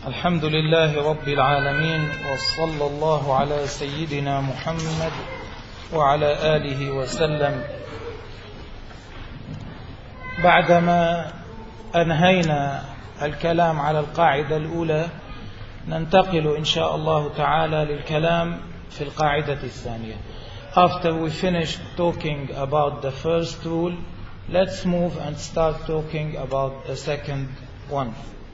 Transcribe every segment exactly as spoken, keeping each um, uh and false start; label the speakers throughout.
Speaker 1: الحمد لله رب العالمين، وصلى الله على سيدنا محمد وعلى آله وسلم. بعدما أنهينا الكلام على القاعدة الأولى، ننتقل إن شاء الله تعالى للكلام في القاعدة الثانية. After we finish talking about the first rule, let's move and start talking about the second one.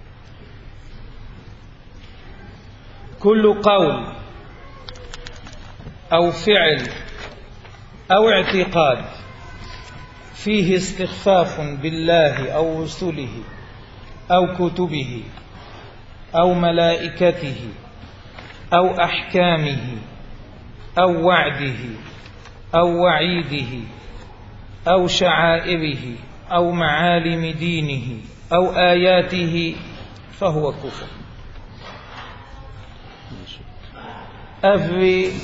Speaker 1: كل قول أو فعل أو اعتقاد فيه استخفاف بالله أو رسله أو كتبه أو ملائكته أو أحكامه أو وعده أو وعيده أو شعائره أو معالم دينه أو آياته فهو كفر. Every,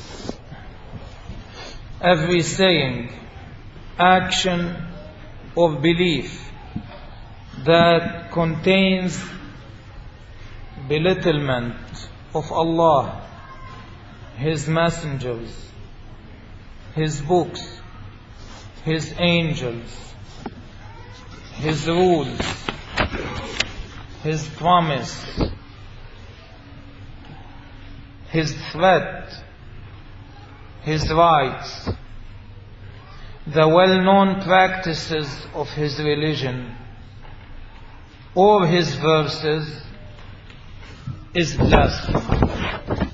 Speaker 1: every saying, action or belief that contains belittlement of Allah, His messengers, His books, His angels, His rules, His promise, His threat, His rights, the well-known practices of His religion, or His verses, is blasphemy.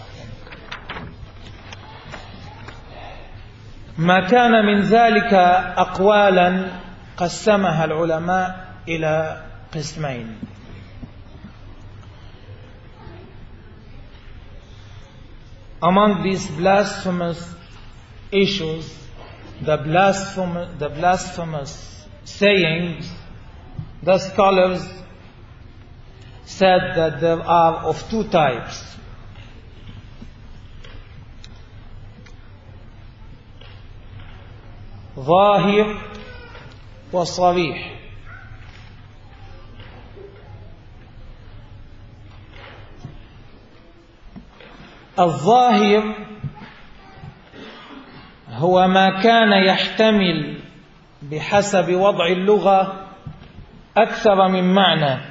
Speaker 1: ما كان من ذلك أقوالا قسمها العلماء إلى قسمين. Among these blasphemous issues, the blasphemous, the blasphemous sayings, the scholars said that there are of two types. ظاهر وصريح. الظاهر هو ما كان يحتمل بحسب وضع اللغة أكثر من معنى،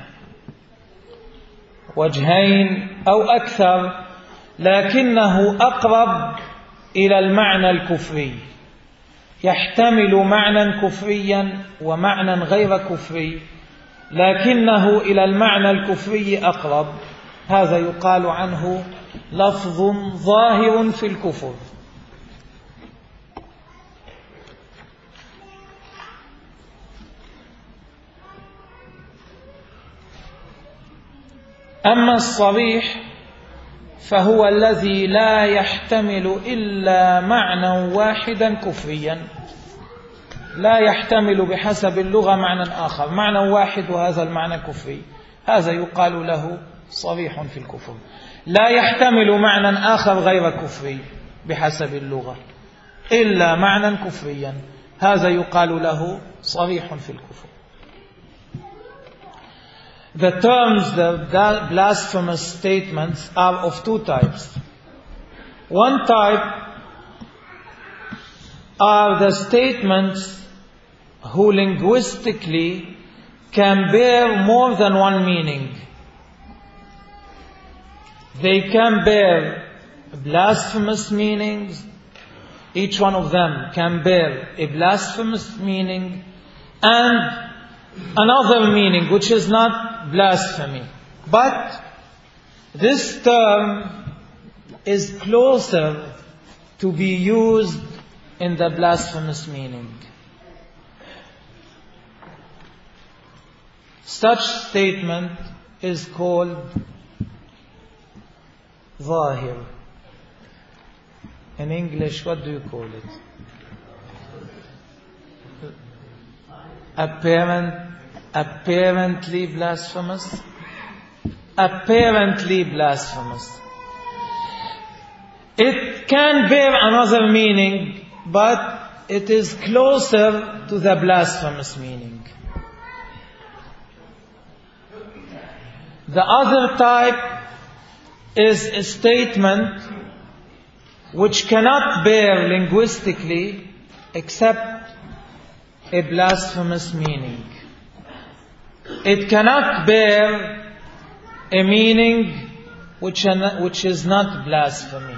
Speaker 1: وجهين أو أكثر، لكنه أقرب إلى المعنى الكفري، يحتمل معنى كفريا ومعنى غير كفري، لكنه إلى المعنى الكفري أقرب. هذا يقال عنه لفظ ظاهر في الكفر. أما الصريح فهو الذي لا يحتمل إلا معنى واحدا كفريا، لا يحتمل بحسب اللغة معنى آخر، معنى واحد وهذا المعنى كفري، هذا يقال له صريح في الكفر. لا يحتمل معنى آخر غير كفري بحسب اللغة إلا معنى كفريا، هذا يقال له صريح في الكفر. The terms, the blasphemous statements are of two types. One type are the statements who linguistically can bear more than one meaning. They can bear blasphemous meanings. Each one of them can bear a blasphemous meaning and another meaning which is not blasphemy. But this term is closer to be used in the blasphemous meaning. Such statement is called Zahir. In English, what do you call it? Apparent, apparently blasphemous? Apparently blasphemous. It can bear another meaning, but it is closer to the blasphemous meaning. The other type is a statement which cannot bear linguistically except a blasphemous meaning. It cannot bear a meaning which, which is not blasphemy.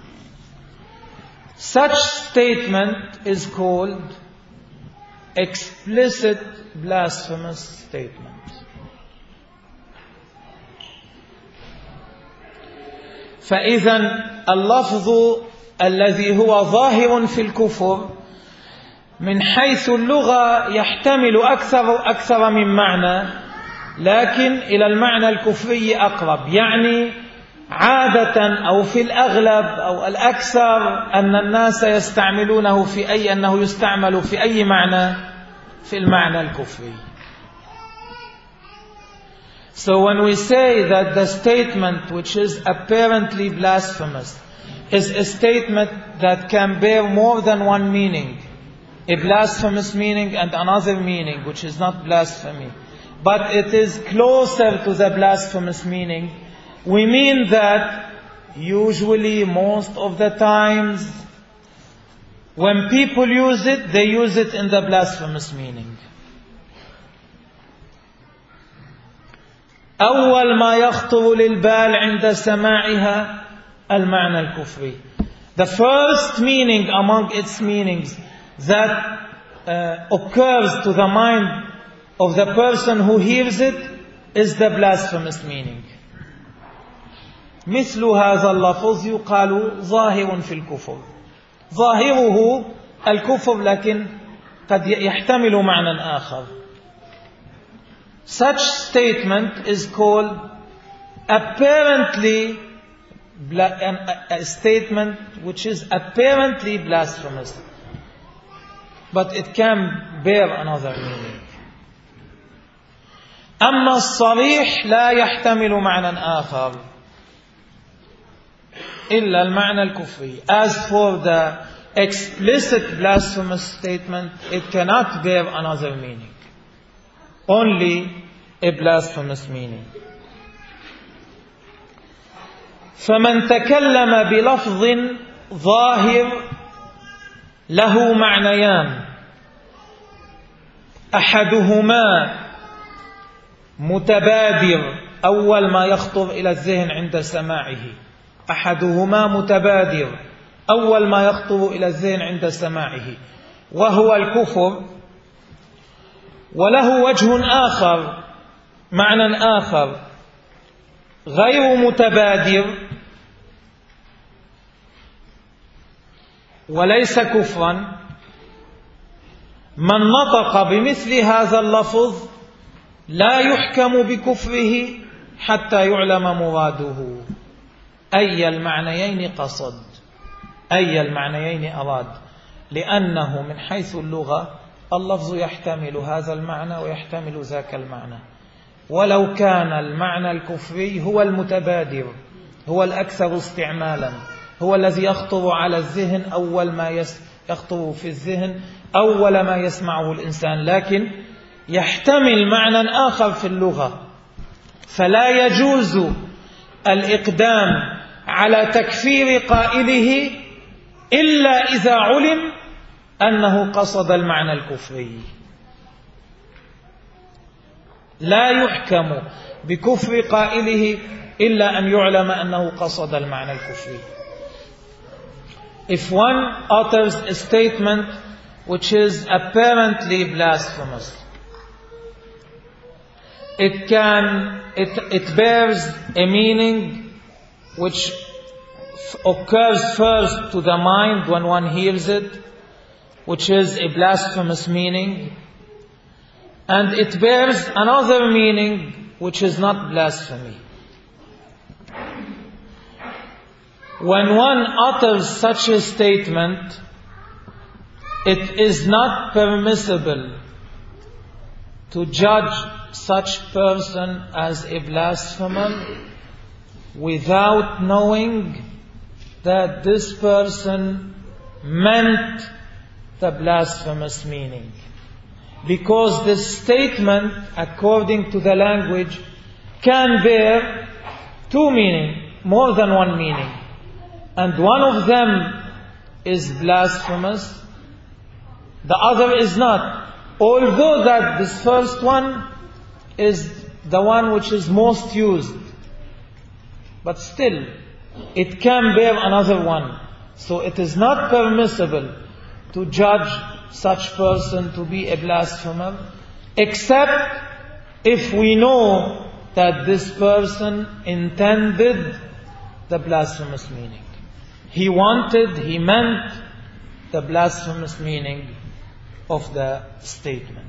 Speaker 1: Such statement is called explicit blasphemous statement. فإذا اللفظ الذي هو ظاهر في الكفر من حيث اللغة يحتمل أكثر أكثر من معنى، لكن إلى المعنى الكفري أقرب. يعني عادة أو في الأغلب أو الأكثر أن الناس يستعملونه في أي أنه يستعمل في أي معنى؟ في المعنى الكفري. So when we say that the statement which is apparently blasphemous is a statement that can bear more than one meaning, a blasphemous meaning and another meaning which is not blasphemy, but it is closer to the blasphemous meaning, we mean that usually most of the times when people use it, they use it in the blasphemous meaning. أول ما يخطر للبال عند سماعها المعنى الكفري. The first meaning among its meanings that uh, occurs to the mind of the person who hears it is the blasphemous meaning. مثل هذا اللفظ يقال ظاهر في الكفر. ظاهره الكفر لكن قد يحتمل معنى آخر. Such statement is called apparently a statement which is apparently blasphemous, but it can bear another meaning. أما الصريح لا يحتمل معنى آخر إلا المعنى الكفري. As for the explicit blasphemous statement, it cannot bear another meaning, only a blasphemous meaning. فمن تكلم بلفظ ظاهر له معنيان، أحدهما متبادر أول ما يخطر إلى الذهن عند سماعه أحدهما متبادر أول ما يخطر إلى الذهن عند سماعه وهو الكفر، وله وجه آخر معنى آخر غير متبادر وليس كفرا. من نطق بمثل هذا اللفظ لا يحكم بكفره حتى يعلم مراده. أي المعنيين قصد، أي المعنيين أراد، لأنه من حيث اللغة اللفظ يحتمل هذا المعنى ويحتمل ذاك المعنى، ولو كان المعنى الكفري هو المتبادر، هو الأكثر استعمالا، هو الذي يخطر على الذهن أول ما يخطر في الذهن أول ما يسمعه الإنسان، لكن يحتمل معنى آخر في اللغة، فلا يجوز الإقدام على تكفير قائله إلا إذا علم أنه قصد المعنى الكفري. لا يحكم بكفر قائله إلا أن يعلم أنه قصد المعنى الكفري. If one utters a statement which is apparently blasphemous, it can it, it bears a meaning which f- occurs first to the mind when one hears it, which is a blasphemous meaning, and it bears another meaning which is not blasphemy. When one utters such a statement, it is not permissible to judge such person as a blasphemer without knowing that this person meant the blasphemous meaning. Because this statement, according to the language, can bear two meaning, more than one meaning. And one of them is blasphemous, the other is not. Although that this first one is the one which is most used, but still it can bear another one. So it is not permissible to judge such person to be a blasphemer, except if we know that this person intended the blasphemous meaning. He wanted, he meant the blasphemous meaning of the statement.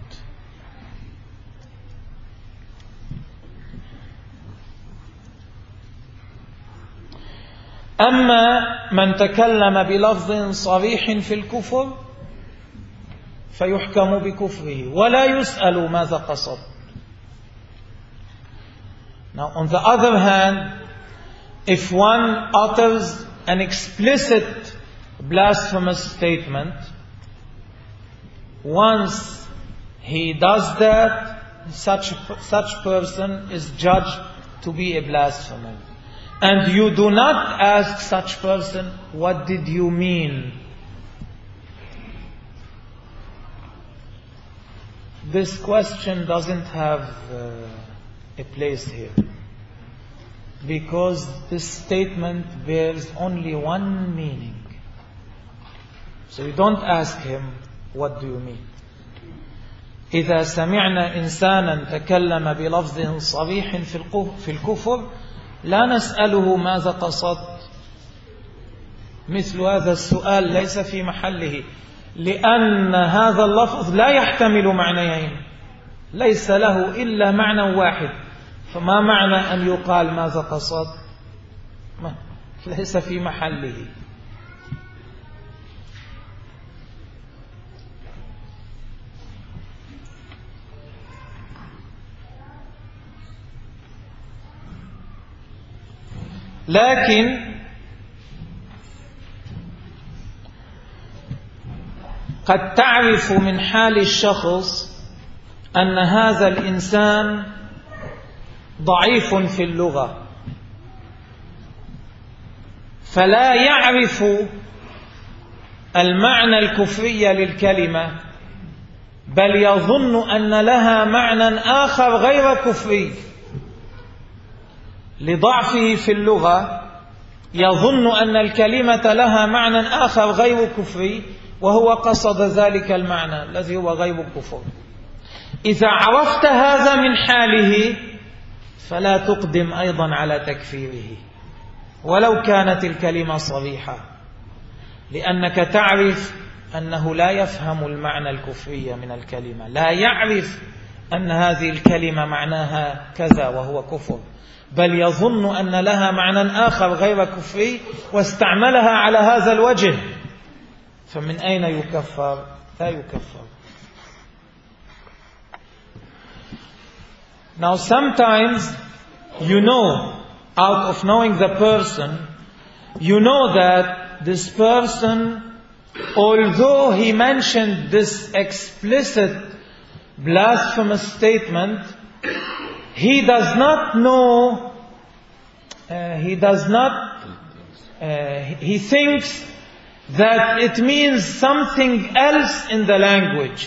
Speaker 1: أما من تكلم بلفظ صريح في الكفر فيحكم بكفره ولا يسأل ماذا قصد. Now, on the other hand, if one utters an explicit blasphemous statement, once he does that, such such person is judged to be a blasphemer. And you do not ask such person, what did you mean? This question doesn't have uh, a place here, because this statement bears only one meaning. So you don't ask him, what do you mean? إذا سمعنا إنسانا تكلم بلفظ صريح في الكفر لا نسأله ماذا قصد. مثل هذا السؤال ليس في محله، لأن هذا اللفظ لا يحتمل معنيين، ليس له إلا معنى واحد. فما معنى أن يقال ماذا قصد؟ ما ليس في محله. لكن قد تعرف من حال الشخص أن هذا الإنسان ضعيف في اللغة، فلا يعرف المعنى الكفري للكلمة، بل يظن أن لها معنى آخر غير كفري. لضعفه في اللغة يظن أن الكلمة لها معنى آخر غير كفري، وهو قصد ذلك المعنى الذي هو غير كفر. إذا عرفت هذا من حاله فلا تقدم أيضا على تكفيره ولو كانت الكلمة صريحة، لأنك تعرف أنه لا يفهم المعنى الكفري من الكلمة، لا يعرف أن هذه الكلمة معناها كذا وهو كفر، بل يظن أن لها معنى آخر غير كفري واستعملها على هذا الوجه. فمن أين يكفر؟ لا يكفر. Now sometimes you know, out of knowing the person, you know that this person, although he mentioned this explicit blasphemous statement, he does not know, uh, he does not, uh, he thinks that it means something else in the language.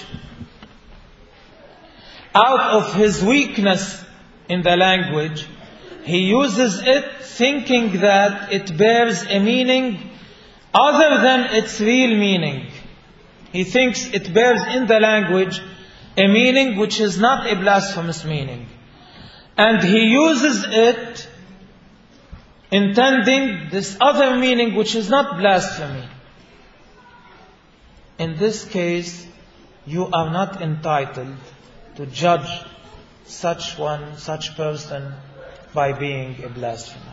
Speaker 1: Out of his weakness in the language, he uses it thinking that it bears a meaning other than its real meaning. He thinks it bears in the language a meaning which is not a blasphemous meaning. And he uses it intending this other meaning which is not blasphemy. In this case, you are not entitled to judge such one, such person by being a blasphemer.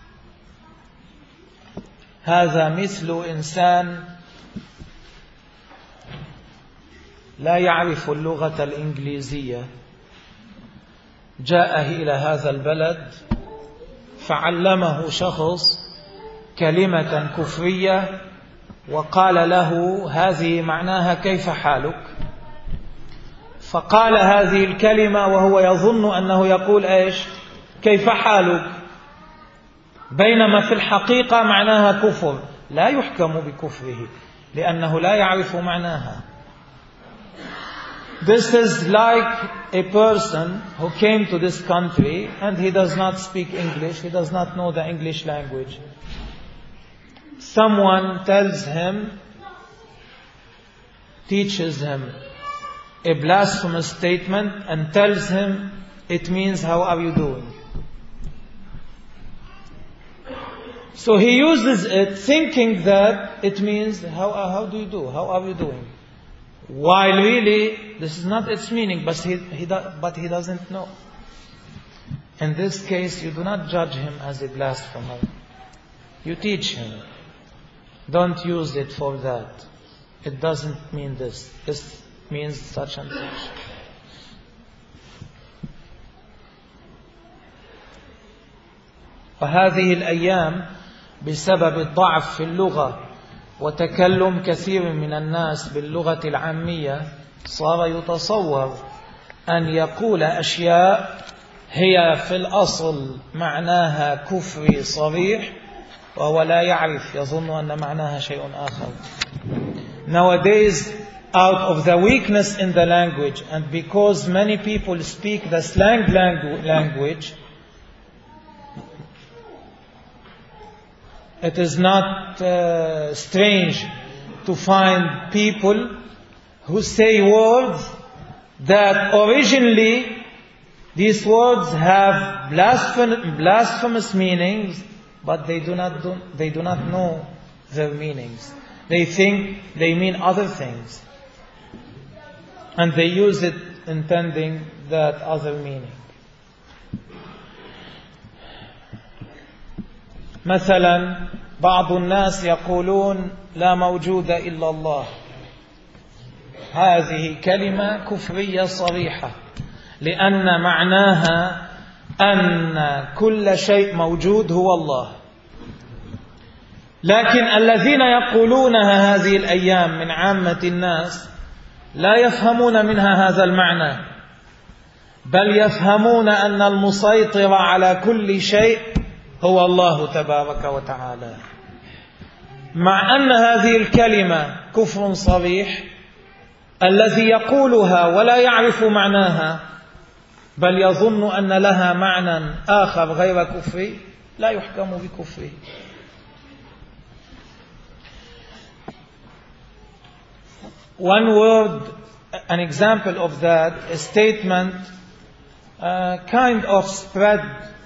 Speaker 1: هذا مثل إنسان لا يعرف اللغة الإنجليزية، جاء إلى هذا البلد فعلمه شخص كلمة كفرية وقال له هذه معناها كيف حالك؟ فقال هذه الكلمة وهو يظن أنه يقول إيش؟ كيف حالك؟ بينما في الحقيقة معناها كفر، لا يحكم بكفره لأنه لا يعرف معناها. This is like a person who came to this country and he does not speak English, he does not know the English language. Someone tells him, teaches him a blasphemous statement and tells him it means how are you doing. So he uses it thinking that it means how, how do you do, how are you doing. While really this is not its meaning, but he, he, but he doesn't know. In this case you do not judge him as a blasphemer. You teach him. Don't use it for that. It doesn't mean this. This means such and such. وهذه الأيام بسبب الضعف في اللغة وتكلم كثير من الناس باللغة العامية صار يتصور أن يقول أشياء هي في الأصل معناها كفري صريح وهو لا يعرف، يظن أن معناها شيء آخر. Nowadays, out of the weakness in the language and because many people speak the slang langu- language, it is not uh, strange to find people who say words that originally these words have blasphem- blasphemous meanings, but they do not do, they do not know their meanings. They think they mean other things, and they use it intending that other meaning. مثلا بعض الناس يقولون لا موجود إلا الله. هذه كلمة كفرية صريحة لأن معناها أن كل شيء موجود هو الله. لكن الذين يقولونها هذه الأيام من عامة الناس لا يفهمون منها هذا المعنى، بل يفهمون أن المسيطر على كل شيء هو الله تبارك وتعالى. مع أن هذه الكلمة كفر صريح، الذي يقولها ولا يعرف معناها بل يظن أن لها معنى آخر غير كفري لا يحكم بكفره. One word, an example of that, a statement uh, kind of spread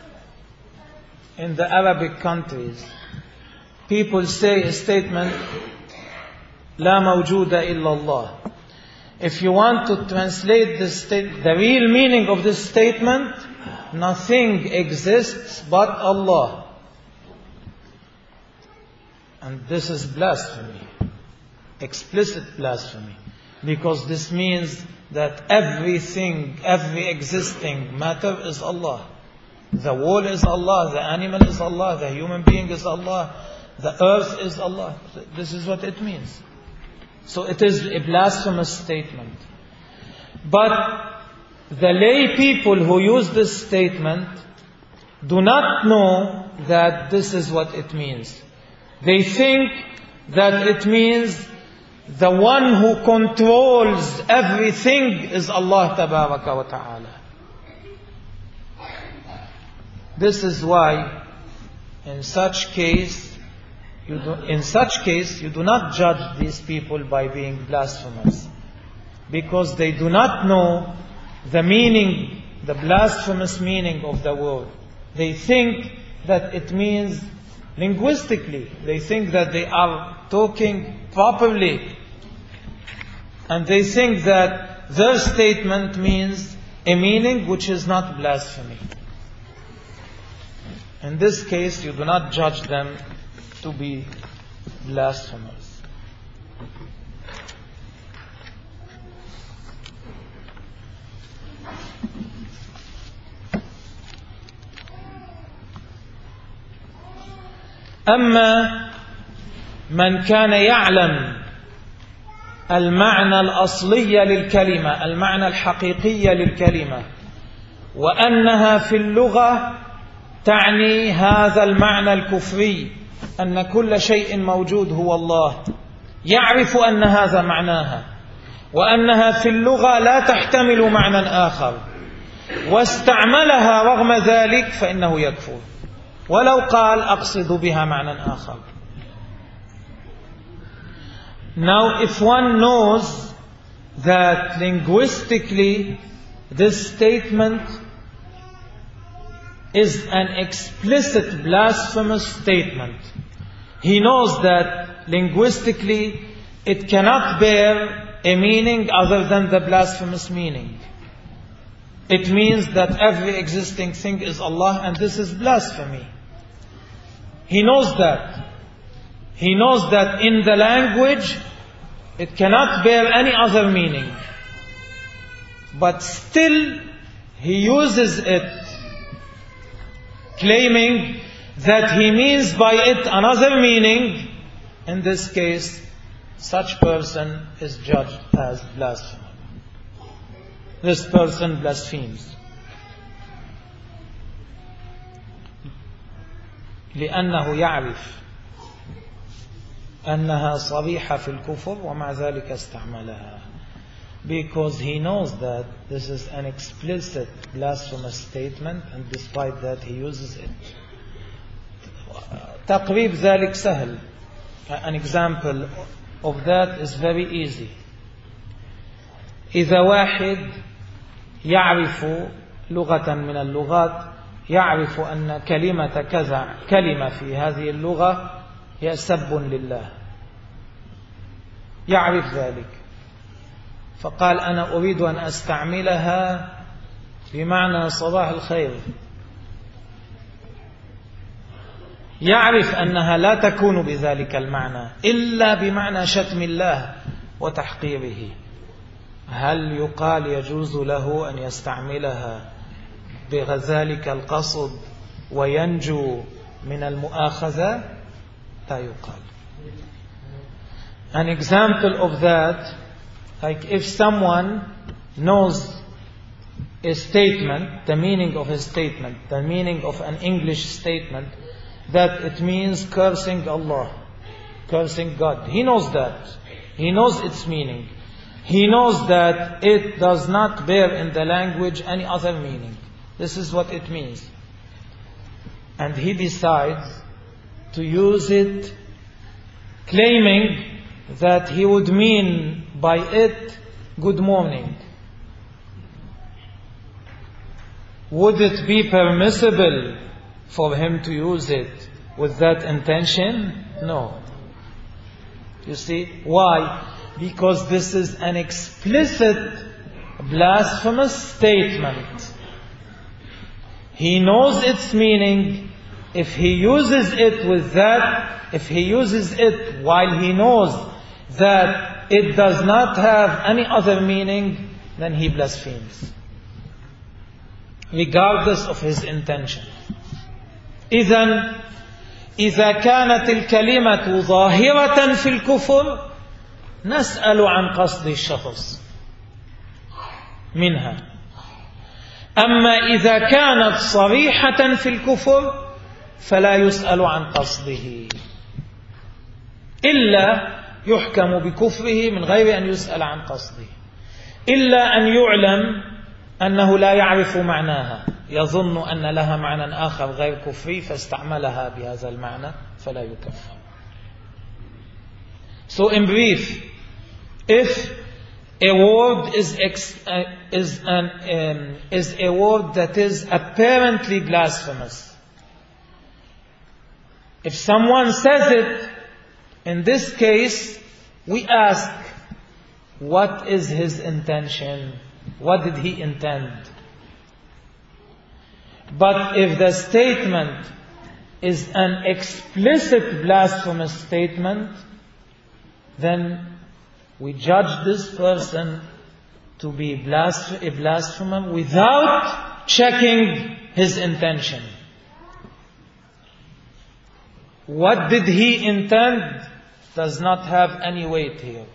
Speaker 1: in the Arabic countries. People say a statement, لا موجود إلا الله. If you want to translate this state, the real meaning of this statement, nothing exists but Allah. And this is blasphemy. Explicit blasphemy, because this means that everything, every existing matter is Allah. The wall is Allah, the animal is Allah, the human being is Allah, the earth is Allah. This is what it means. So it is a blasphemous statement. But the lay people who use this statement do not know that this is what it means. They think that it means the one who controls everything is Allah tabaraka wa ta'ala. This is why in such case you do, in such case you do not judge these people by being blasphemous, because they do not know the meaning, the blasphemous meaning of the word. They think that it means linguistically, they think that they are talking properly, and they think that their statement means a meaning which is not blasphemy. In this case, you do not judge them to be blasphemers. أما من كان يعلم المعنى الأصلي للكلمة، المعنى الحقيقي للكلمة، وأنها في اللغة تعني هذا المعنى الكفري أن كل شيء موجود هو الله، يعرف أن هذا معناها وأنها في اللغة لا تحتمل معنى آخر، واستعملها رغم ذلك فإنه يكفر ولو قال أقصد بها معنى آخر. Now if one knows that linguistically this statement is an explicit blasphemous statement, he knows that linguistically it cannot bear a meaning other than the blasphemous meaning. It means that every existing thing is Allah, and this is blasphemy. He knows that. He knows that in the language it cannot bear any other meaning. But still he uses it, claiming that he means by it another meaning. In this case, such person is judged as blasphemer. This person blasphemes. لأنه يعرف أنها صريحة في الكفر ومع ذلك استعملها. Because he knows that this is an explicit blasphemous statement, and despite that he uses it. تقريب ذلك سهل. An example of that is very easy. إذا واحد يعرف لغة من اللغات، يعرف أن كلمة كذا كلمة في هذه اللغة هي سب لله، يعرف ذلك، فقال أنا أريد أن أستعملها بمعنى صباح الخير، يعرف أنها لا تكون بذلك المعنى إلا بمعنى شتم الله وتحقيره. هل يقال يجوز له أن يستعملها بذلك القصد وينجو من المؤاخذة؟ لا يقال. An example of that, like if someone knows a statement, the meaning of a statement, the meaning of an English statement, that it means cursing Allah, cursing God. He knows that. He knows its meaning. He knows that it does not bear in the language any other meaning. This is what it means. And he decides to use it, claiming that he would mean by it good morning. Would it be permissible for him to use it with that intention? No. You see, why? Because this is an explicit blasphemous statement. He knows its meaning. If he uses it with that, if he uses it while he knows that it does not have any other meaning, then he blasphemes, regardless of his intention. إذن إذا كانت الكلمة ظاهرة في الكفر نسأل عن قصد الشخص منها. أما إذا كانت صريحة في الكفر فلا يسأل عن قصده، إلا يحكم بكفره من غير أن يسأل عن قصده، إلا أن يعلم أنه لا يعرف معناها، يظن أن لها معنى آخر غير كفري فاستعملها بهذا المعنى فلا يكفر. So in brief, if a word is ex, uh, is an um, is a word that is apparently blasphemous, if someone says it, in this case, we ask, what is his intention? What did he intend? But if the statement is an explicit blasphemous statement, then we judge this person to be blasph- a blasphemer without checking his intention. What did he intend does not have any weight here.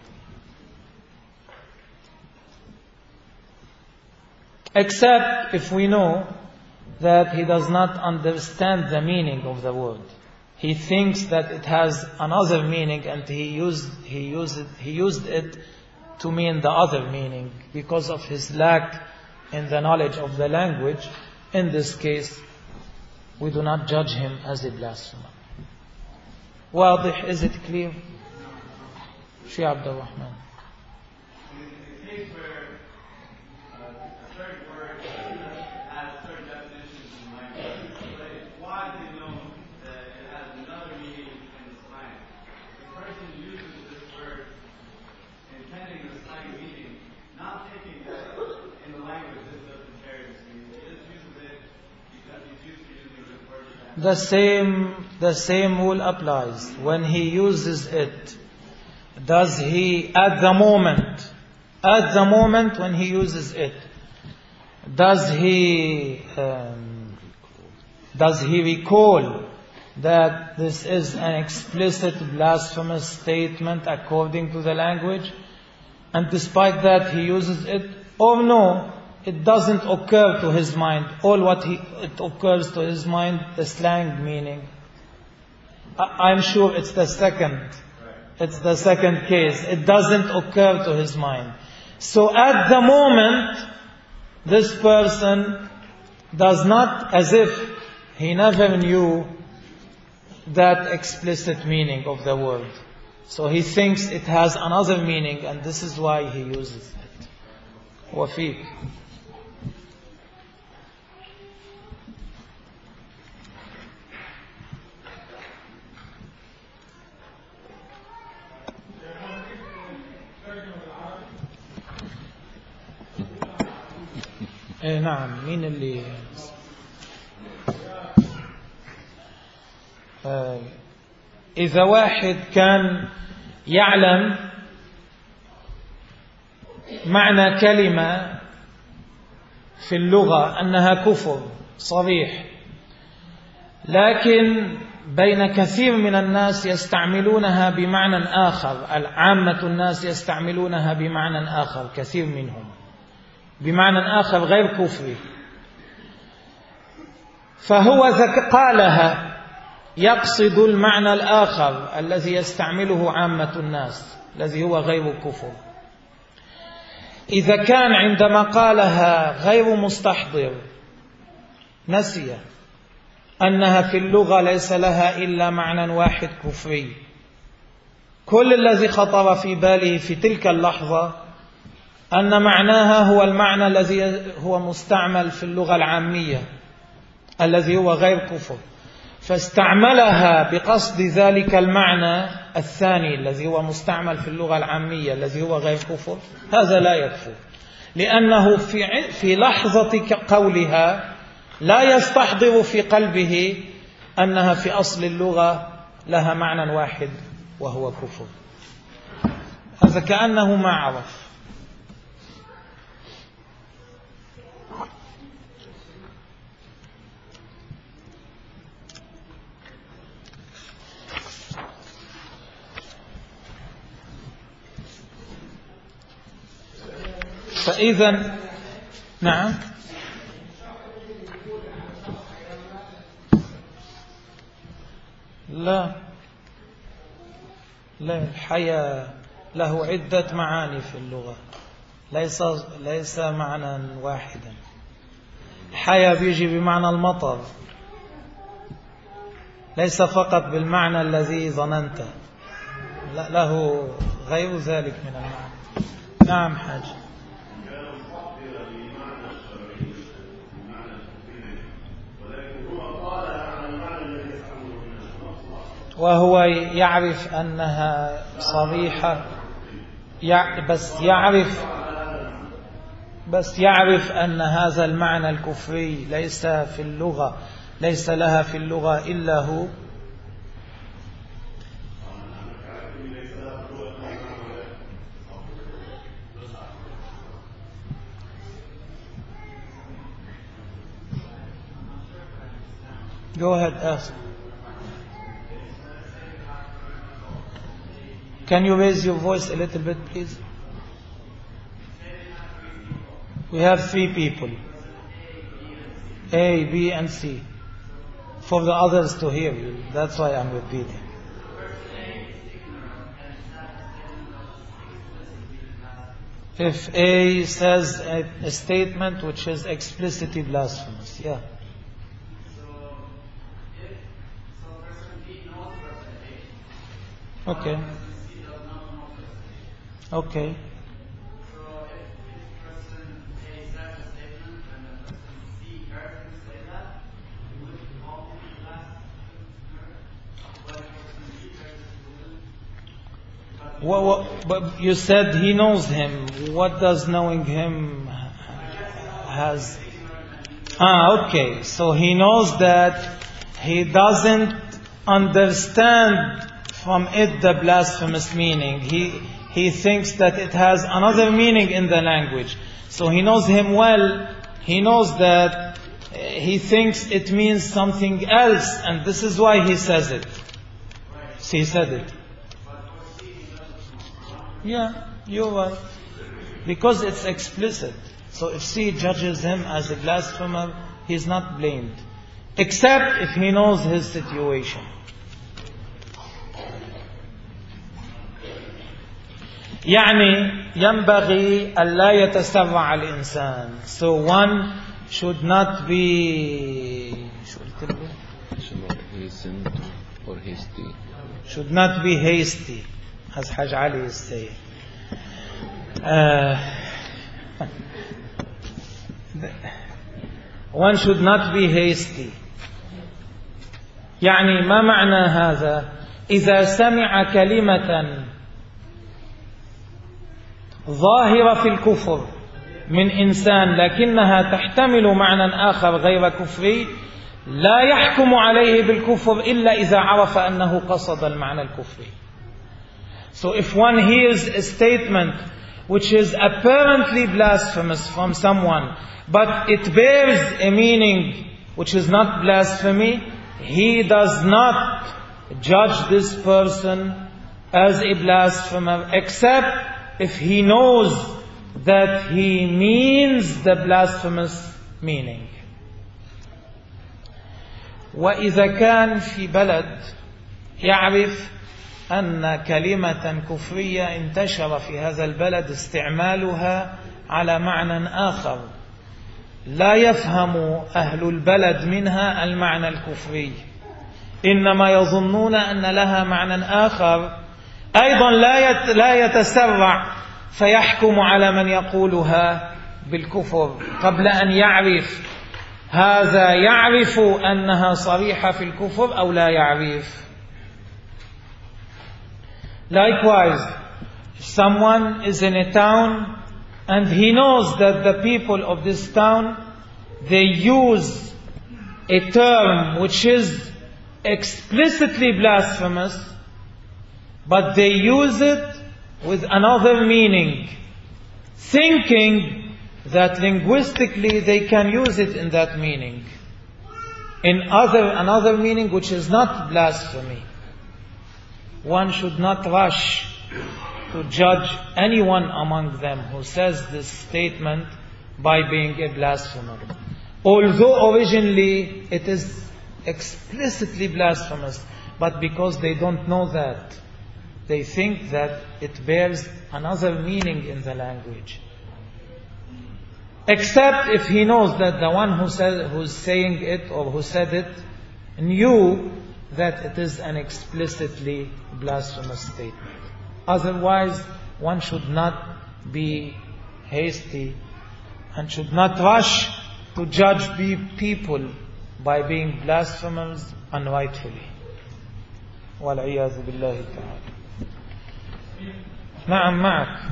Speaker 1: Except if we know that he does not understand the meaning of the word. He thinks that it has another meaning, and he used he used it, he used it to mean the other meaning because of his lack in the knowledge of the language. In this case, we do not judge him as a blasphemer. واضح? Is it clear? Sheikh Abdul Rahman. The same, the same rule applies. When he uses it, does he, at the moment, at the moment when he uses it, does he, um, does he recall that this is an explicit blasphemous statement according to the language, and despite that he uses it? Or no, it doesn't occur to his mind. All what he, it occurs to his mind, the slang meaning. I, I'm sure it's the second. It's the second case. It doesn't occur to his mind. So at the moment, this person does not, as if he never knew that explicit meaning of the word. So he thinks it has another meaning, and this is why he uses it. Wafiq. ايه نعم. مين اللي آه إذا واحد كان يعلم معنى كلمة في اللغة أنها كفر صريح، لكن بين كثير من الناس يستعملونها بمعنى آخر، عامة الناس يستعملونها بمعنى آخر، كثير منهم بمعنى آخر غير كفري، فهو قالها يقصد المعنى الآخر الذي يستعمله عامة الناس الذي هو غير كفر. إذا كان عندما قالها غير مستحضر نسي أنها في اللغة ليس لها إلا معنى واحد كفري، كل الذي خطر في باله في تلك اللحظة أن معناها هو المعنى الذي هو مستعمل في اللغة العامية الذي هو غير كفر، فاستعملها بقصد ذلك المعنى الثاني الذي هو مستعمل في اللغة العامية الذي هو غير كفر، هذا لا يكفر، لأنه في في لحظة قولها لا يستحضر في قلبه أنها في أصل اللغة لها معنى واحد وهو كفر. هذا كأنه ما عرف. فإذا نعم لا لا الحياة له عدة معاني في اللغة، ليس ليس معنى واحدا. الحياة بيجي بمعنى المطر، ليس فقط بالمعنى الذي ظننته، له غير ذلك من المعنى. نعم حاج. وهو يعرف أنها صريحة، بس يعرف بس يعرف أن هذا المعنى الكفري ليس في اللغة، ليس لها في اللغة إلا هو. Go ahead, ask. Can you raise your voice a little bit, please? We have three people. A, B, and C. For the others to hear you. That's why I'm repeating. If A says a, a statement which is explicitly blasphemous, yeah. Okay. Okay. What, what, but you said he knows him. What does knowing him has? Ah, okay. So he knows that he doesn't understand from it the blasphemous meaning. He he thinks that it has another meaning in the language. So he knows him well. He knows that he thinks it means something else, and this is why he says it. So he said it. Yeah, you're right. Because it's explicit. So if C judges him as a blasphemer, he's not blamed. Except if he knows his situation. يعني ينبغي ألا يتسرع الإنسان. So one should not be should not
Speaker 2: hasten or hasty.
Speaker 1: Should not be hasty. As Haj Ali is saying. Uh, one should not be hasty. يعني ما معنى هذا؟ إذا سمع كلمة ظاهرة في الكفر من إنسان لكنها تحتمل معنى آخر غير كفري لا يحكم عليه بالكفر إلا إذا عرف أنه قصد المعنى الكفري. So if one hears a statement which is apparently blasphemous from someone, but it bears a meaning which is not blasphemy, he does not judge this person as a blasphemer, except if he knows that he means the blasphemous meaning. وإذا كان في بلد يعرف أن كلمة كفرية انتشر في هذا البلد استعمالها على معنى آخر لا يفهم أهل البلد منها المعنى الكفري، إنما يظنون أن لها معنى آخر، أيضا لا لا يتسرع فيحكم على من يقولها بالكفر قبل أن يعرف هذا يعرف أنها صريحة في الكفر أو لا يعرف. Likewise, if someone is in a town and he knows that the people of this town, they use a term which is explicitly blasphemous, but they use it with another meaning, thinking that linguistically they can use it in that meaning, in other another meaning which is not blasphemy. One should not rush to judge anyone among them who says this statement by being a blasphemer. Although originally it is explicitly blasphemous, but because they don't know that, they think that it bears another meaning in the language. Except if he knows that the one who said, who's saying it or who said it knew that it is an explicitly blasphemous statement. Otherwise, one should not be hasty and should not rush to judge people by being blasphemers unrightfully. وَالْعِيَاذُ بِاللَّهِ تَعَالَى. نعم معك.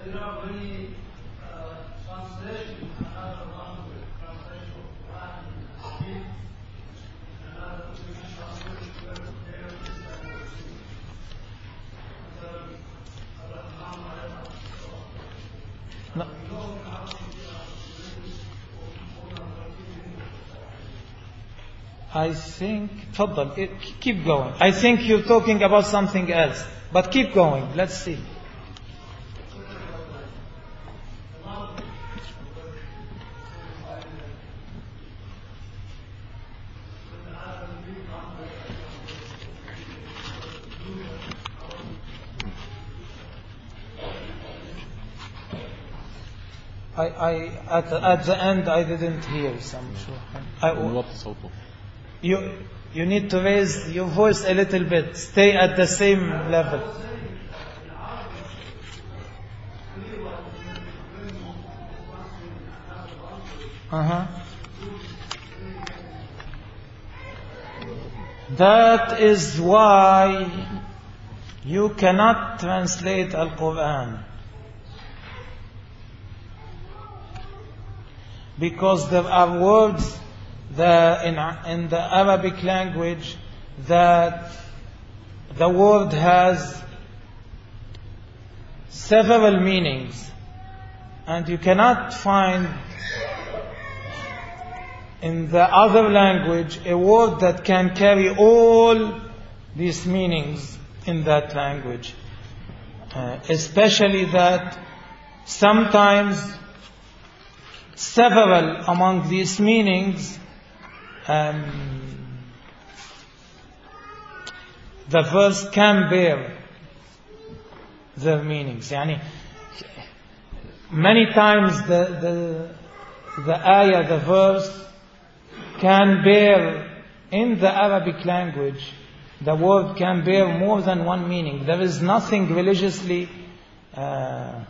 Speaker 1: No. I think, تفضل, keep going. I think you're talking about something else, but keep going. Let's see. I, I at, at the end I didn't hear some. I,
Speaker 2: نوطي صوته.
Speaker 1: you you need to raise your voice a little bit. Stay at the same level. Uh-huh. That is why you cannot translate Al-Quran. Because there are words that in, in the Arabic language that the word has several meanings, and you cannot find in the other language a word that can carry all these meanings in that language. Uh, especially that sometimes several among these meanings um, the verse can bear their meanings. Yani, many times the, the, the ayah, the verse, can bear, in the Arabic language, the word can bear more than one meaning. There is nothing religiously, uh,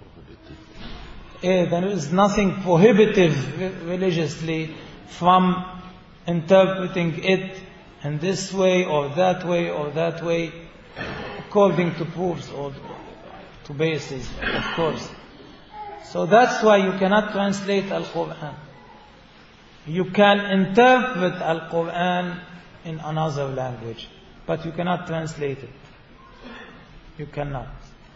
Speaker 1: eh, there is nothing prohibitive religiously from interpreting it in this way or that way or that way, according to proofs or to bases, of course. So that's why you cannot translate Al-Quran. You can interpret Al-Quran in another language, but you cannot translate it. You cannot.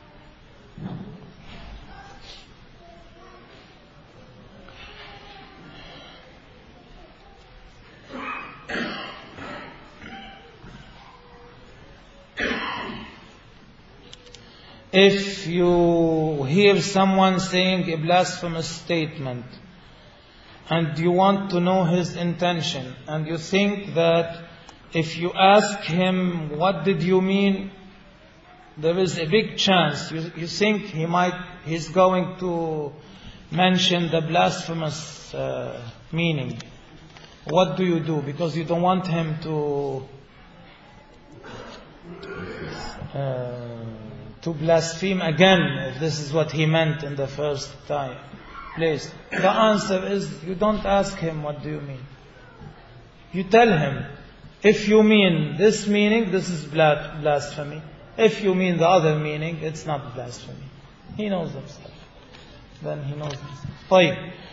Speaker 1: If you hear someone saying a blasphemous statement and you want to know his intention, and you think that if you ask him, what did you mean, there is a big chance you, you think he might he's going to mention the blasphemous uh, meaning. What do you do? Because you don't want him to uh, to blaspheme again, if this is what he meant in the first time. Place. The answer is, you don't ask him, what do you mean? You tell him, if you mean this meaning, this is blasphemy. If you mean the other meaning, it's not blasphemy. He knows himself. Then he knows himself. طيب.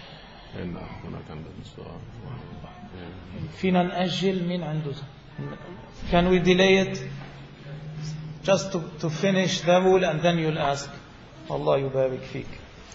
Speaker 1: فينا نأجل مين عنده. Can we delay it? Just to, to finish the rule and then you'll ask. Allah yubarik fik.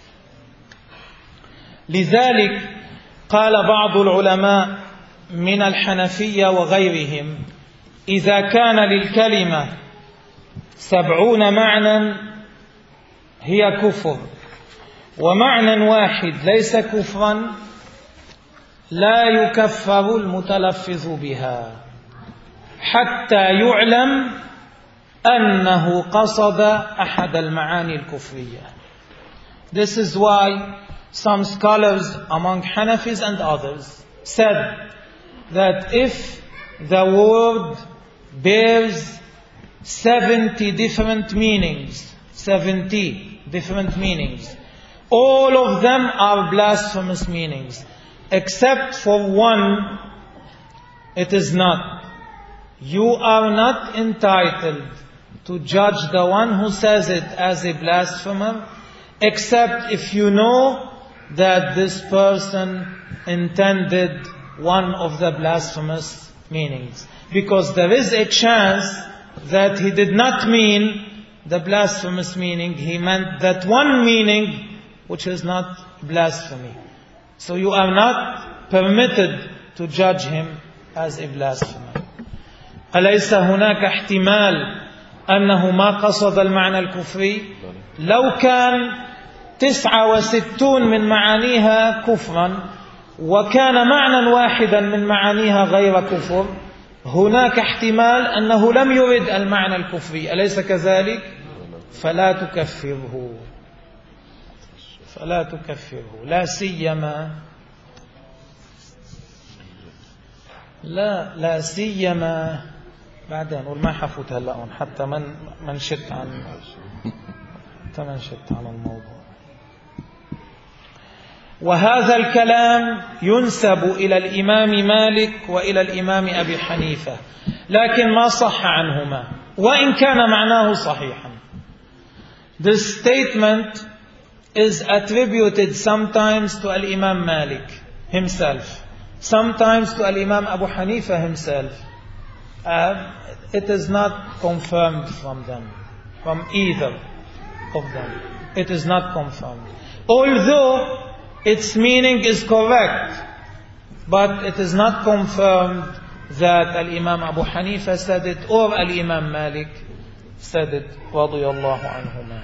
Speaker 1: لذلك قال بعض العلماء من الحنفية وغيرهم إذا كان للكلمة سبعون معنى هي كفر، ومعنى واحد ليس كفرا لا يكفر المتلفظ بها حتى يعلم أنه قصد أحد المعاني الكفرية. This is why some scholars among Hanafis and others said that if the word bears seventy different meanings, seventy different meanings, all of them are blasphemous meanings, except for one, it is not. You are not entitled to judge the one who says it as a blasphemer, except if you know that this person intended one of the blasphemous meanings. Because there is a chance that he did not mean the blasphemous meaning, he meant that one meaning which is not blasphemy. So you are not permitted to judge him as a blasphemer. أليس هناك احتمال أنه ما قصد المعنى الكفري؟ لو كان تسعة وستون من معانيها كفرا وكان معنى واحدا من معانيها غير كفر، هناك احتمال أنه لم يرد المعنى الكفري، أليس كذلك؟ فلا تكفره. فلا تكفره، لا سيما لا لا سيما بعدين نقول ما حفوت هلا حتى من من شت عن حتى من شت عن الموضوع. وهذا الكلام ينسب إلى الإمام مالك وإلى الإمام أبي حنيفة، لكن ما صح عنهما وإن كان معناه صحيحا. This statement is attributed sometimes to Al-Imam Malik himself, sometimes to Al-Imam Abu Hanifa himself. Uh, it is not confirmed from them, from either of them. It is not confirmed. Although its meaning is correct, but it is not confirmed that Al-Imam Abu Hanifa said it or Al-Imam Malik said it رضي الله عنهما.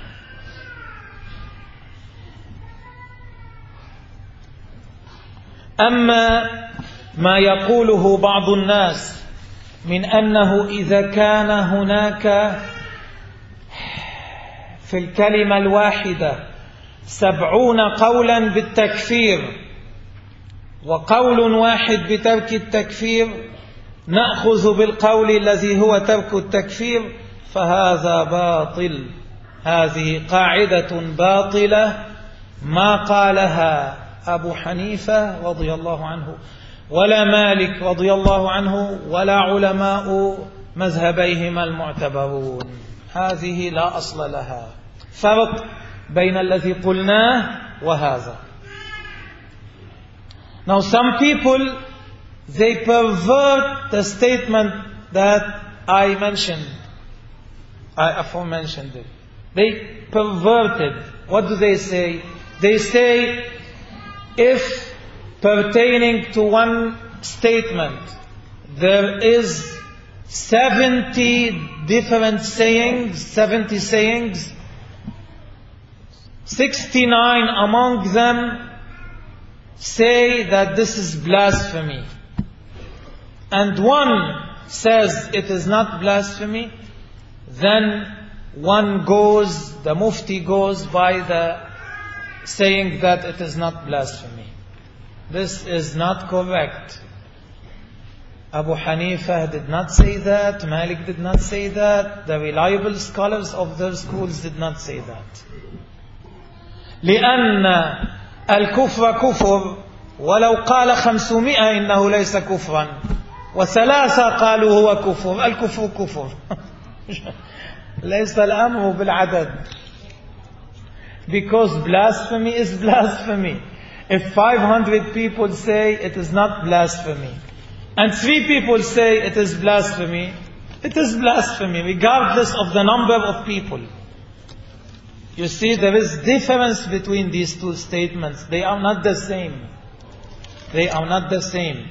Speaker 1: أما ما يقوله بعض الناس من أنه إذا كان هناك في الكلمة الواحدة سبعون قولا بالتكفير وقول واحد بترك التكفير نأخذ بالقول الذي هو ترك التكفير، فهذا باطل. هذه قاعدة باطلة ما قالها أبو حنيفة رضي الله عنه ولا مالك رضي الله عنه ولا علماء مذهبيهما المعتبرون. هذه لا أصل لها. فرق بين الذي قلناه وهذا. Now some people, they pervert the statement that I mentioned, I aforementioned it. They pervert it. What do they say? They say, if pertaining to one statement there is seventy different sayings, seventy sayings, sixty-nine among them say that this is blasphemy, and one says it is not blasphemy, then one goes, the mufti goes by the saying that it is not blasphemy. This is not correct. Abu Hanifa did not say that, Malik did not say that, the reliable scholars of their schools did not say that. لأن الكفر كفر ولو قال خمسمائة إنه ليس كفرا وثلاثة قالوا هو كفر. الكفر كفر ليس الأمر بالعدد. Because blasphemy is blasphemy. If five hundred people say it is not blasphemy and three people say it is blasphemy, it is blasphemy regardless of the number of people. You see, there is difference between these two statements. They are not the same. They are not the same.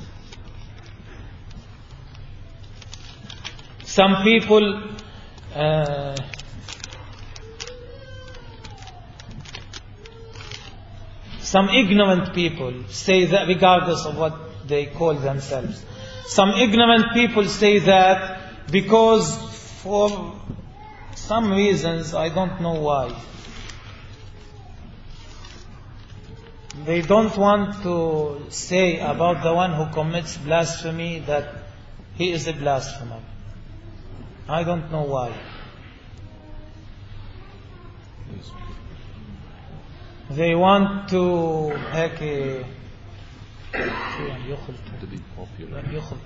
Speaker 1: Some people uh, some ignorant people say that, regardless of what they call themselves. Some ignorant people say that because for some reasons, I don't know why, they don't want to say about the one who commits blasphemy that he is a blasphemer. I don't know why. They want to هيك
Speaker 2: to be popular,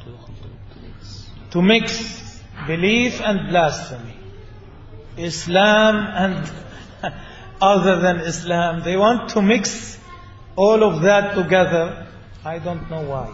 Speaker 1: to mix belief and blasphemy, Islam and other than Islam. They want to mix all of that together. I don't know why.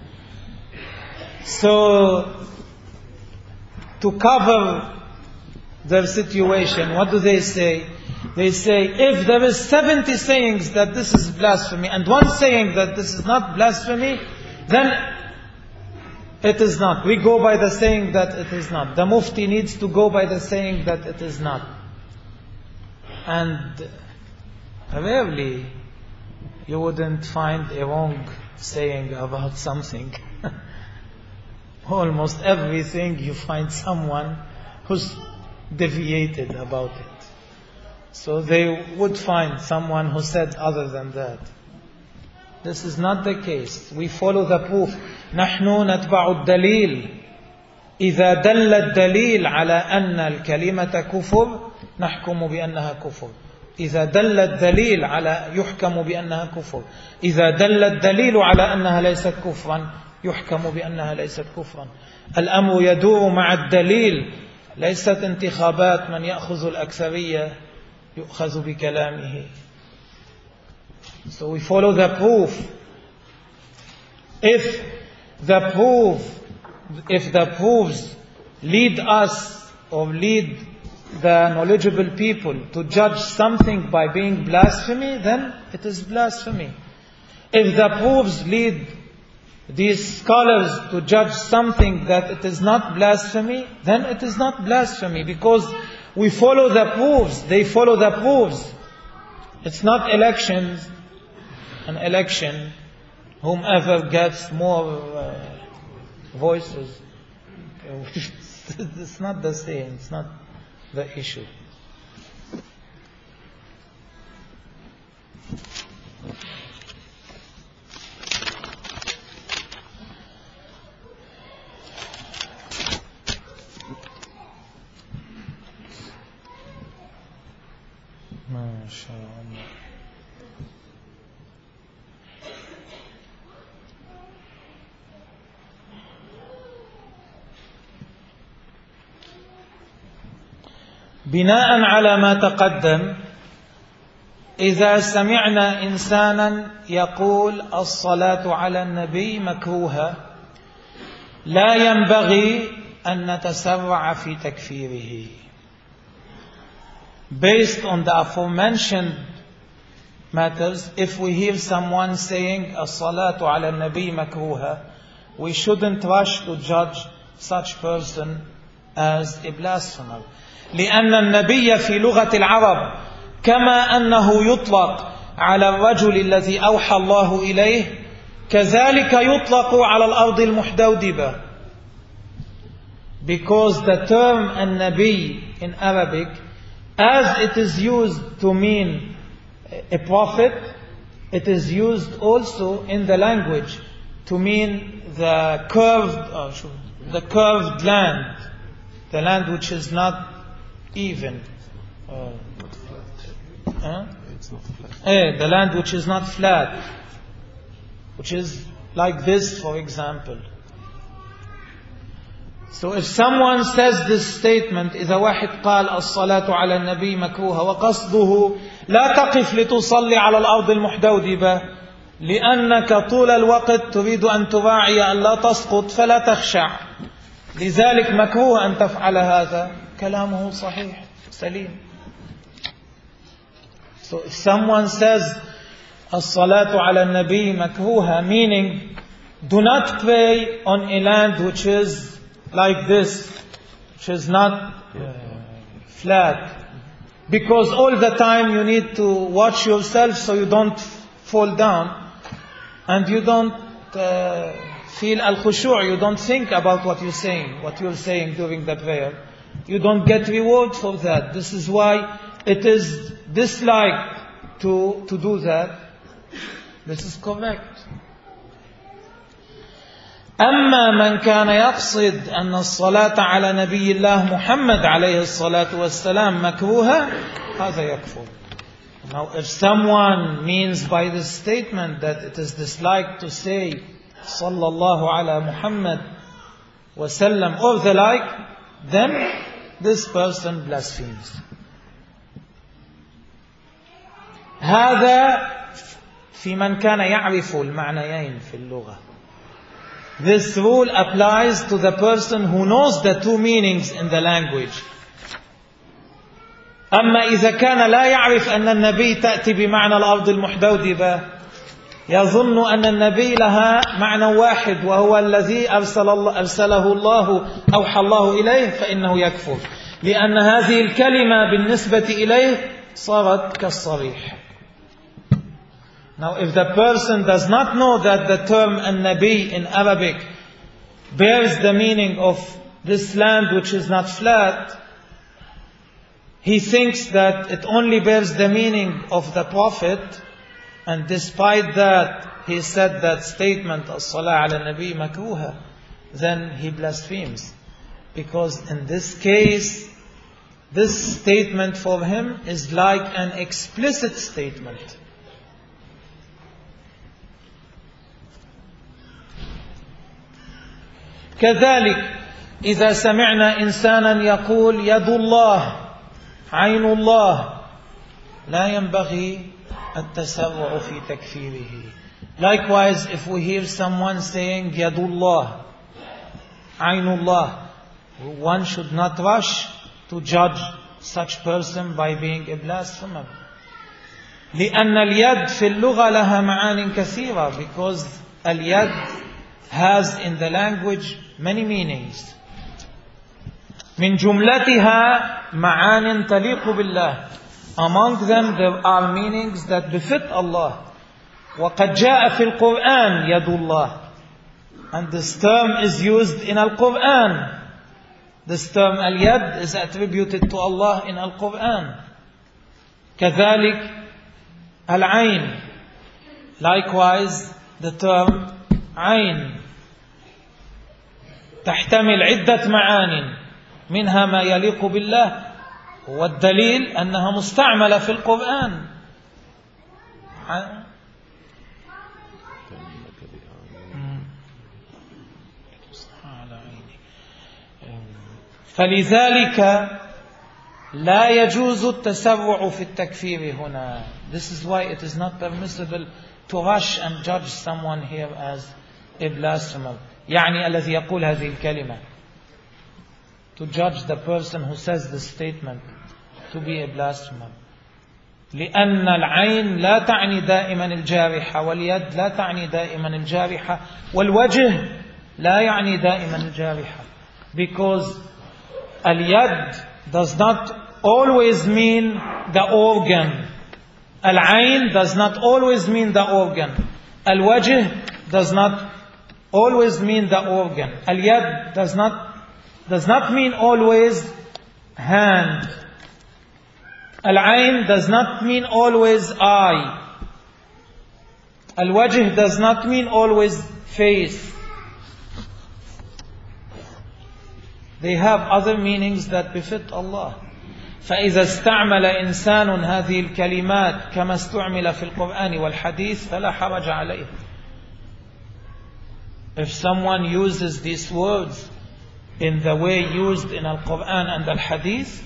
Speaker 1: So, to cover their situation, what do they say? They say, if there is seventy sayings that this is blasphemy and one saying that this is not blasphemy, then it is not. We go by the saying that it is not. The mufti needs to go by the saying that it is not. And rarely you wouldn't find a wrong saying about something. Almost everything you find someone who's deviated about it. So they would find someone who said other than that. This is not the case. We follow the proof. نحن نتبع الدليل. إذا دل الدليل على أن الكلمة كفر نحكم بأنها كفر. إذا دل الدليل على يحكم بأنها كفر. إذا دل الدليل على أنها ليست كفرا يحكم بأنها ليست كفرا. الأمر يدور مع الدليل. ليست انتخابات من يأخذ الأكثرية يؤخذ بكلامه. So we follow the proof. If the proof, if the proofs lead us or lead the knowledgeable people to judge something by being blasphemy, then it is blasphemy. If the proofs lead these scholars to judge something that it is not blasphemy, then it is not blasphemy, because we follow the proofs, they follow the proofs. It's not elections, an election, whomever gets more uh, voices. It's not the same, it's not the issue. ما شاء الله. بناء على ما تقدم، إذا سمعنا إنسانا يقول الصلاة على النبي مكروهة، لا ينبغي أن نتسرع في تكفيره. Based on the aforementioned matters, if we hear someone saying الصلاة على النبي مكروهة, we shouldn't rush to judge such person as a blasphemer. لأن النبي في لغة العرب كما أنه يطلق على الرجل الذي أوحى الله إليه، كذلك يطلق على الأرض المحدودبة. Because the term النبي in Arabic, as it is used to mean a prophet, it is used also in the language to mean the curved, uh, the curved land, the land which is not even. Uh, huh?
Speaker 2: It's not flat.
Speaker 1: Eh, the land which is not flat, which is like this, for example. So if someone says this statement, إذا واحد قال الصلاة على النبي مكروهة وقصده لا تقف لتصلي على الأرض المحدودبة لأنك طول الوقت تريد أن تراعي أن لا تسقط فلا تخشع، لذلك مكروه أن تفعل هذا، كلامه صحيح سليم. So if someone says الصلاة على النبي مكروهة, meaning do not pray on a land which is like this, which is not uh, flat, because all the time you need to watch yourself so you don't fall down and you don't uh, feel al-khushu', you don't think about what you're saying, what you're saying during the prayer. You don't get reward for that. This is why it is disliked to, to do that. This is correct. أما من كان يقصد أن الصلاة على نبي الله محمد عليه الصلاة والسلام مكروهة, هذا يكفر. Now if someone means by this statement that it is disliked to say صلى الله على محمد وسلم or the like, then this person blasphemes. هذا في من كان يعرف المعنيين في اللغة. This rule applies to the person who knows the two meanings in the language. أما إذا كان لا يعرف أن النبي تأتي بمعنى الأرض المحدودبة، يظن أن النبي لها معنى واحد وهو الذي أرسل الله أرسله الله أوحى الله إليه، فإنه يكفر، لأن هذه الكلمة بالنسبة إليه صارت كالصريح. Now if the person does not know that the term an-nabi in Arabic bears the meaning of this land which is not flat, he thinks that it only bears the meaning of the Prophet, and despite that he said that statement, as-salah ala nabi makruha, then he blasphemes. Because in this case, this statement for him is like an explicit statement. كذلك إذا سمعنا إنسانا يقول يد الله عين الله لا ينبغي التسرع في تكفيره. Likewise, if we hear someone saying يد الله عين الله, one should not rush to judge such person by being a blasphemer. لأن اليد في اللغة لها معان كثيرة, because اليد has in the language many meanings. من جملتها معان تليق بالله. Among them there are meanings that befit Allah. وقد جاء في القرآن يد الله. And this term is used in Al-Quran. This term al-yad is attributed to Allah in Al-Quran. كذلك al-ayn. Likewise, the term ayn تحتمل عدة معان منها ما يليق بالله, والدليل أنها مستعملة في القرآن. فلذلك لا يجوز التسرع في التكفير هنا. This is why it is not permissible to rush and judge someone here as a blasphemer. يعني الذي يقول هذه الكلمة, to judge the person who says this statement to be a blasphemer. لأن العين لا تعني دائما الجارحة, واليد لا تعني دائما الجارحة, والوجه لا يعني دائما الجارحة. Because اليد does not always mean the organ. العين does not always mean the organ. الوجه does not always mean the organ. اليد does not does not mean always hand. العين does not mean always eye. الوجه does not mean always face. They have other meanings that befit Allah. فإذا استعمل إنسان هذه الكلمات كما استعمل في القرآن والحديث فلا حرج عليه. If someone uses these words in the way used in Al-Quran and Al-Hadith,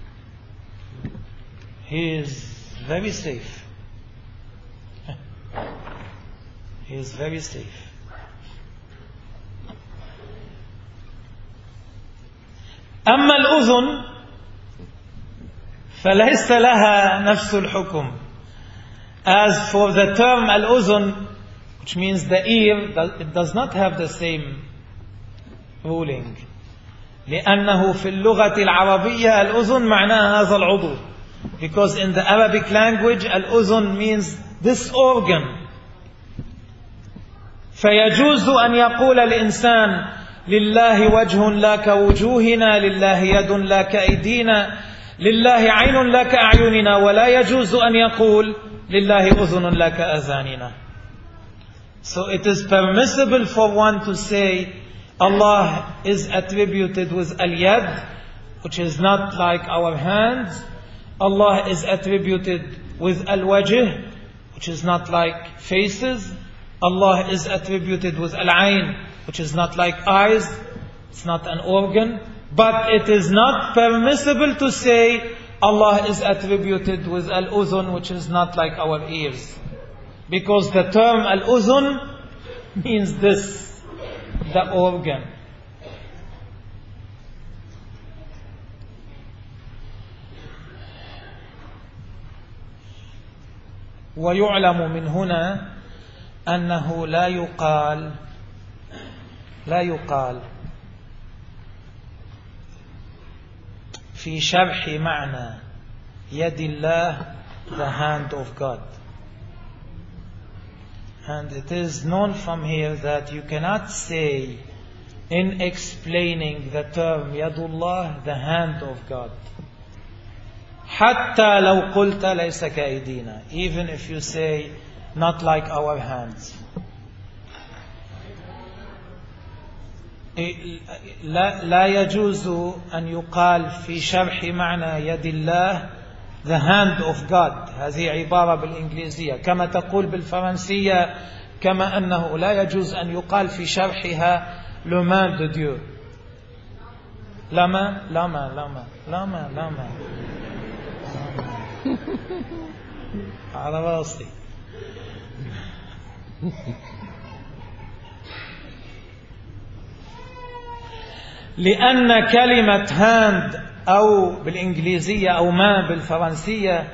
Speaker 1: he is very safe. He is very safe. أما الأذن فليس لها نفس الحكم. As for the term الأذن, which means the ear, it does not have the same ruling. لأنه في اللغة العربية الأذن معناها هذا العضو. Because in the Arabic language الأذن means this organ. فيجوز أن يقول الإنسان لله وجه لا كوجوهنا, لله يد لا كأيدينا, لله عين لا كأعيننا, ولا يجوز أن يقول لله أذن لا كأذاننا. So it is permissible for one to say Allah is attributed with al-yad, which is not like our hands. Allah is attributed with al-wajh, which is not like faces. Allah is attributed with al-ayn, which is not like eyes. It's not an organ. But it is not permissible to say Allah is attributed with al-udhun, which is not like our ears. Because the term al-udhun means this, the organ. ويعلم من هنا أنه لا يقال لا يقال في شرح معنى يد الله the hand of God. And it is known from here that you cannot say in explaining the term Yadullah, the hand of God. حتى لو قلت ليس كأيدينا, even if you say not like our hands. لا, لا يجوز أن يقال في شرح معنى يد الله the hand of God. هذه عبارة بالإنجليزية كما تقول بالفرنسية, كما أنه لا يجوز أن يقال في شرحها le main de Dieu. لما لما لما لما لما على راسي. لأن كلمة hand أو بالإنجليزية أو ما بالفرنسية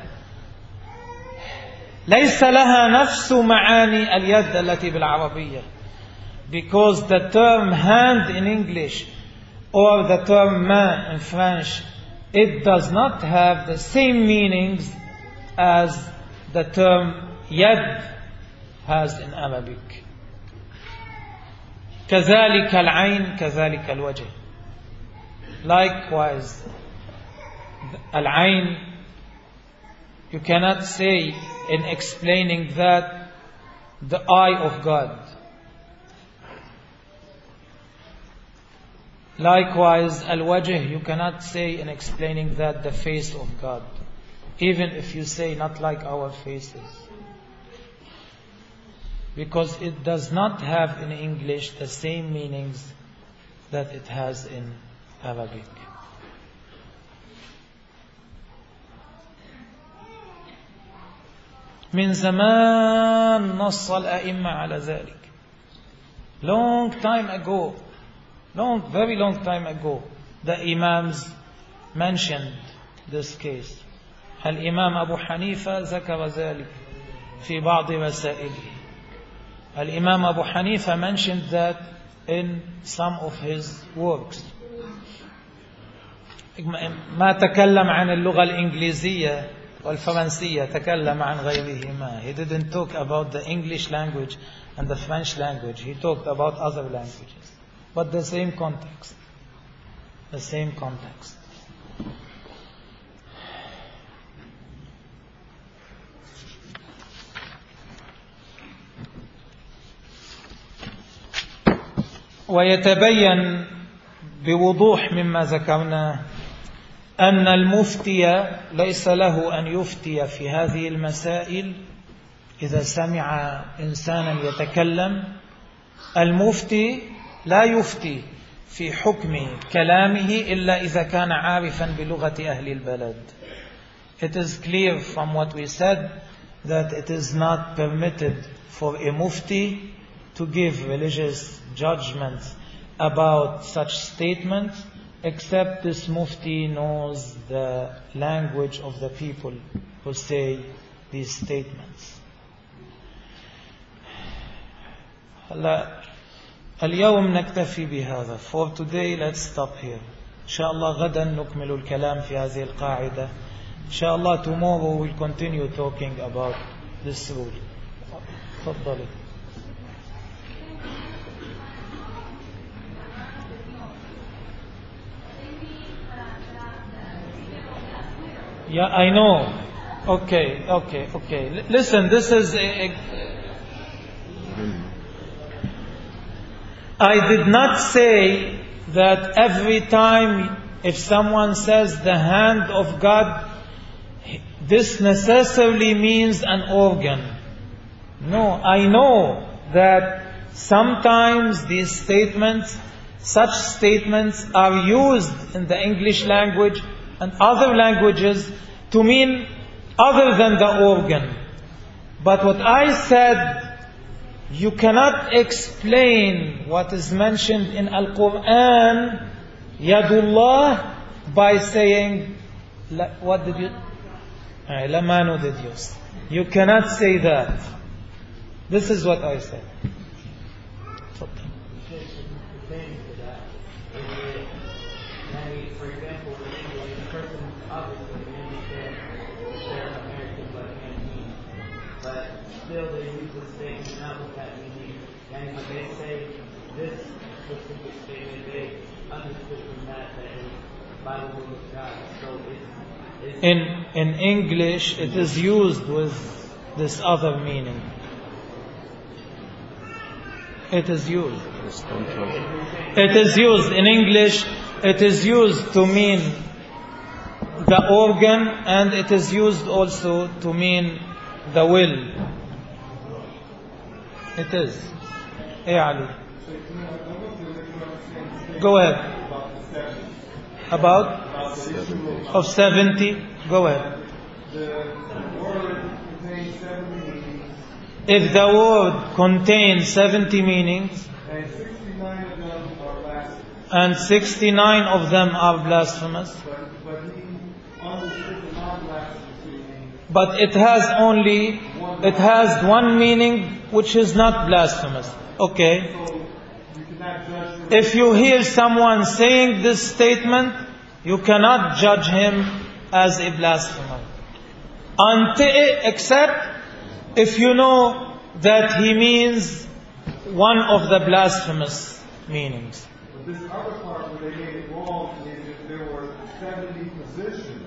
Speaker 1: ليس لها نفس معاني اليد التي بالعربية, because the term hand in English or the term main in French, it does not have the same meanings as the term yad has in Arabic. كذلك العين كذلك الوجه. Likewise, العين, you cannot say in explaining that the eye of God. Likewise, al-wajh, you cannot say in explaining that the face of God, even if you say not like our faces, because it does not have in English the same meanings that it has in Arabic. من زمان نص الأئمة على ذلك. Long time ago, long, very long time ago, the Imams mentioned this case. الإمام أبو حنيفة ذكر ذلك في بعض مسائله. الإمام أبو حنيفة mentioned that in some of his works. ما تكلم عن اللغة الإنجليزية والفرنسية, تكلم عن غيرهما. He didn't talk about the English language and the French language. He talked about other languages, but the same context. The same context. ويتبين بوضوح مما ذكرنا أن المفتي ليس له أن يفتي في هذه المسائل إذا سمع إنسانا يتكلم. المفتي لا يفتي في حكم كلامه إلا إذا كان عارفا بلغة أهل البلد. It is clear from what we said that it is not permitted for a mufti to give religious judgments about such statements, except this mufti knows the language of the people who say these statements. هلا اليوم نكتفي بهذا. For today, let's stop here. إن شاء الله غدا نكمل الكلام في هذه القاعدة. إن شاء الله tomorrow we'll continue talking about this rule. تفضلي. Yeah, I know. Okay, okay, okay. L- listen, this is a, a I did not say that every time if someone says the hand of God, this necessarily means an organ. No, I know that sometimes these statements, such statements are used in the English language and other languages to mean other than the organ. But what I said, you cannot explain what is mentioned in Al-Quran, Yadullah, by saying, what did you, Lamanu did use. You cannot say that. This is what I said.
Speaker 3: For example, the person obviously understands they're American but can't mean, but still they use the statement not with that meaning. And when they say this specific statement, they understood from that that it was Bible will of God. So it's, it's
Speaker 1: In, in English, it is used with this other meaning. It is used.
Speaker 2: It's control.
Speaker 1: It is used in English, it is used to mean the organ, and it is used also to mean the will. It is. Hey Ali. Go ahead. About? Of seventy. Go ahead. If the word contains seventy meanings, and sixty-nine of them are blasphemous, but it has only, it has one meaning which is not blasphemous. Okay. If you hear someone saying this statement, you cannot judge him as a blasphemer. Until, except if you know that he means one of the blasphemous meanings.
Speaker 4: But this other part where they made it wrong is if there were seventy positions.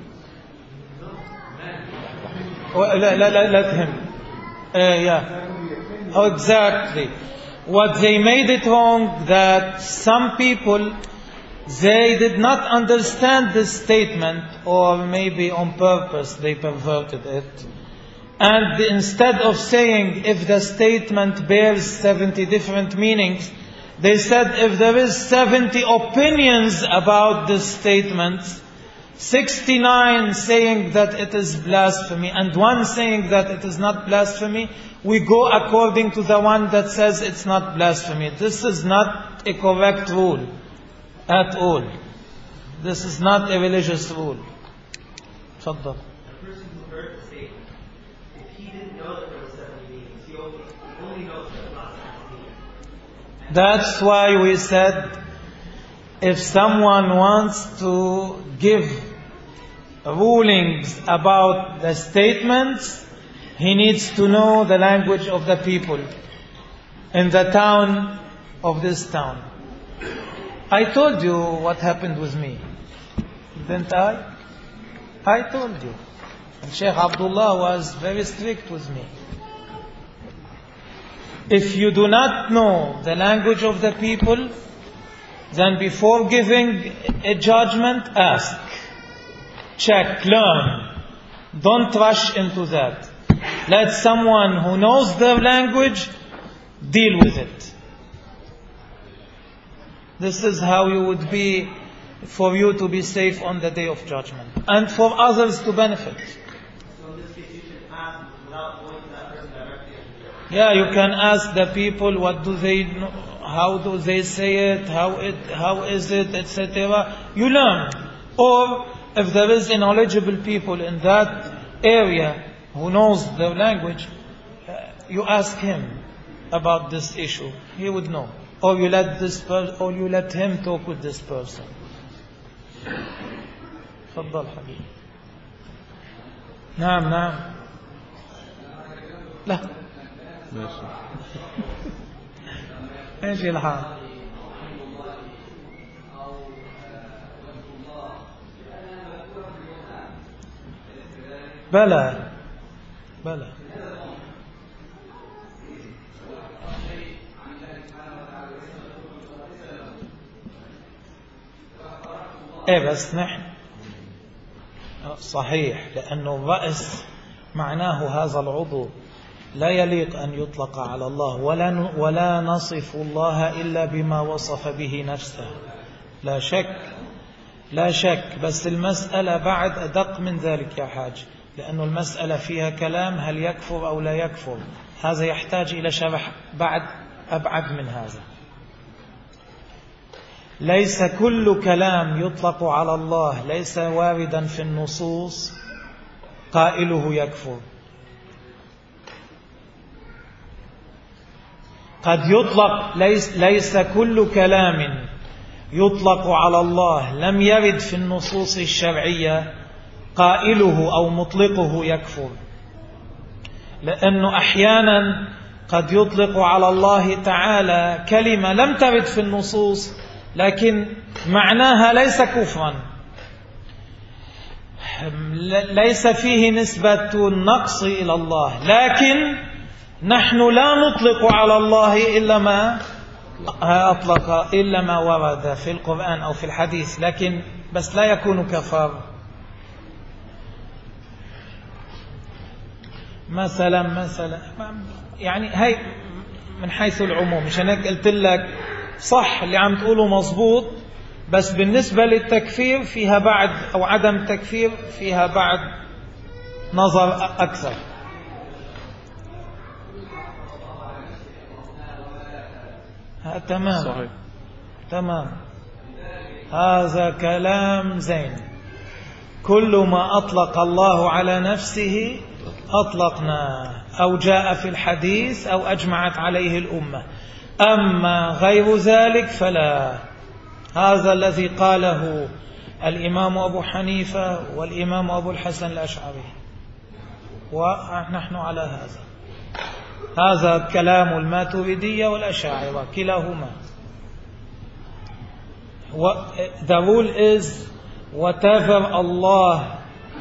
Speaker 1: Well, let, let, let, let him. Uh, yeah. Oh, exactly. What they made it wrong, that some people, they did not understand this statement, or maybe on purpose they perverted it. And instead of saying if the statement bears seventy different meanings, they said if there is seventy opinions about this statement, sixty-nine saying that it is blasphemy and one saying that it is not blasphemy, we go according to the one that says it's not blasphemy. This is not a correct rule at all. This is not a religious rule. Tfaddal.
Speaker 3: a person who heard the statement, if he didn't know that there were seventy meanings, he only, he only knows that it's not seventy meanings.
Speaker 1: That's why we said if someone wants to give rulings about the statements, he needs to know the language of the people in the town of this town. I told you what happened with me, didn't I? I told you. And Sheikh Abdullah was very strict with me. If you do not know the language of the people, then before giving a judgment, ask, check, learn. Don't rush into that. Let someone who knows their language deal with it. This is how you would be, for you to be safe on the day of judgment, and for others to benefit.
Speaker 3: So in this case, you should ask without going to that person directly.
Speaker 1: Yeah, you can ask the people what do they know, how do they say it, how it, how is it, et cetera. You learn. Or if there is a knowledgeable people in that area who knows the language, uh, you ask him about this issue. He would know. Or you let this per- or you let him talk with this person. تفضل حبيبي. نعم نعم. لا.
Speaker 2: ماشي.
Speaker 1: ايش الحال؟ بلى بلى. ايه بس نحن صحيح، لأنه الرأس معناه هذا العضو، لا يليق أن يطلق على الله، ولا ولا نصف الله إلا بما وصف به نفسه. لا شك لا شك، بس المسألة بعد أدق من ذلك يا حاج، لأنه المسألة فيها كلام هل يكفر أو لا يكفر. هذا يحتاج إلى شرح بعد أبعد من هذا. ليس كل كلام يطلق على الله ليس واردا في النصوص قائله يكفر. قد يطلق ليس, ليس كل كلام يطلق على الله لم يرد في النصوص الشرعية قائله أو مطلقه يكفر، لأنه أحيانا قد يطلق على الله تعالى كلمة لم ترد في النصوص لكن معناها ليس كفرا، ليس فيه نسبة النقص إلى الله، لكن نحن لا نطلق على الله إلا ما أطلق إلا ما ورد في القرآن أو في الحديث، لكن بس لا يكون كفار. مثلا مثلا يعني هاي من حيث العموم، مشان هيك قلت لك صح اللي عم تقوله مظبوط، بس بالنسبة للتكفير فيها بعد أو عدم التكفير فيها بعد نظر أكثر. ها تمام
Speaker 2: صحيح.
Speaker 1: تمام، هذا كلام زين. كل ما أطلق الله على نفسه أطلقنا، أو جاء في الحديث أو أجمعت عليه الأمة. أما غير ذلك فلا. هذا الذي قاله الإمام أبو حنيفة والإمام أبو الحسن الأشعري، ونحن على هذا. هذا كلام الماتريدية والأشاعرة كلاهما. The rule is whatever Allah,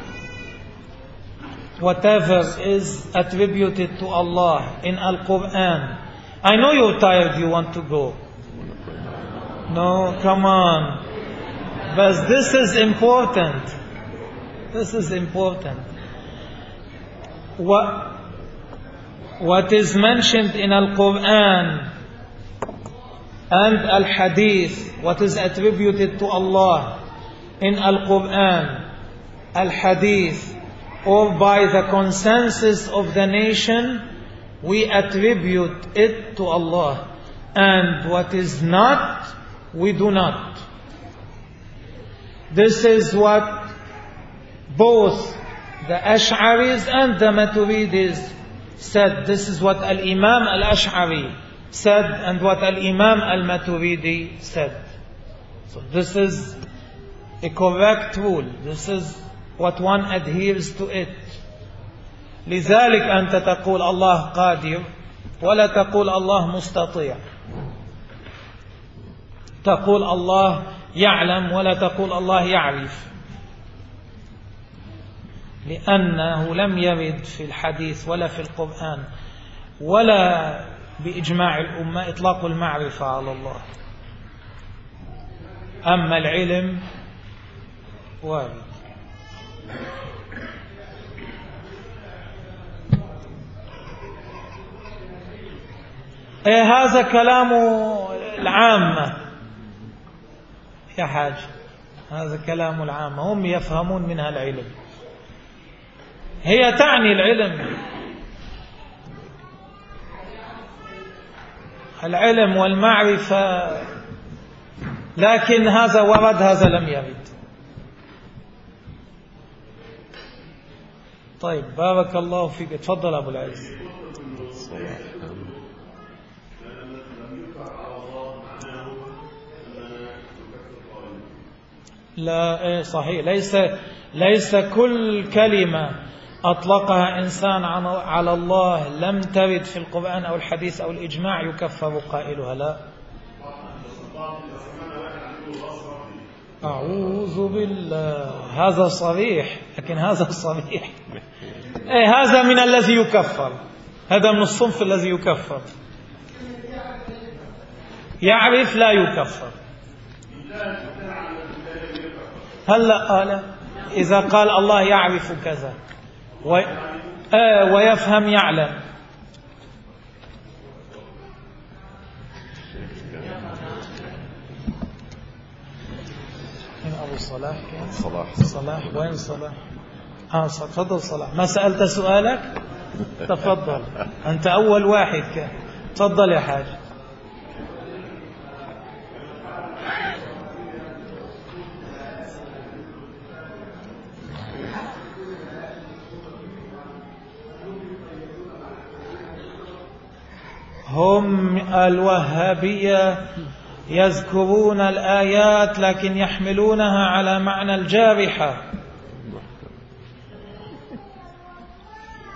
Speaker 1: whatever is attributed to Allah in Al-Quran. I know you're tired, you want to go. No, come on. But this is important. This is important. What, what is mentioned in Al-Quran and Al-Hadith, what is attributed to Allah in Al-Quran, Al-Hadith, or by the consensus of the nation, we attribute it to Allah. And what is not, we do not. This is what both the Ash'aris and the Maturidis said. This is what Al-Imam Al-Ash'ari said and what Al-Imam Al-Maturidi said. So this is a correct rule. This is what one adheres to it. لذلك أنت تقول الله قادر ولا تقول الله مستطيع. تقول الله يعلم ولا تقول الله يعرف، لأنه لم يرد في الحديث ولا في القرآن ولا بإجماع الأمة إطلاق المعرفة على الله. أما العلم وارد. إيه هذا كلام العامة يا حاج، هذا كلام العامة، هم يفهمون منها العلم، هي تعني العلم، العلم والمعرفة، لكن هذا ورد هذا لم يرد. طيب بارك الله فيك. تفضل أبو العز. لا إيه صحيح، ليس ليس كل كلمة أطلقها إنسان على الله لم ترد في القرآن أو الحديث أو الإجماع يكفر قائلها، لا. أعوذ بالله، هذا صريح، لكن هذا صريح. إيه هذا من الذي يكفر، هذا من الصنف الذي يكفر. يعرف لا يكفر. هلا قال إذا قال الله يعرف كذا و... آه ويفهم يعلم. من أبو صلاح كان؟
Speaker 2: صلاح.
Speaker 1: صلاح وين صلاح؟ آه تفضل صلاح. ما سألت سؤالك؟ تفضل أنت أول واحد كان. تفضل يا حاج. هم الوهابية يذكرون الآيات لكن يحملونها على معنى الجارحة.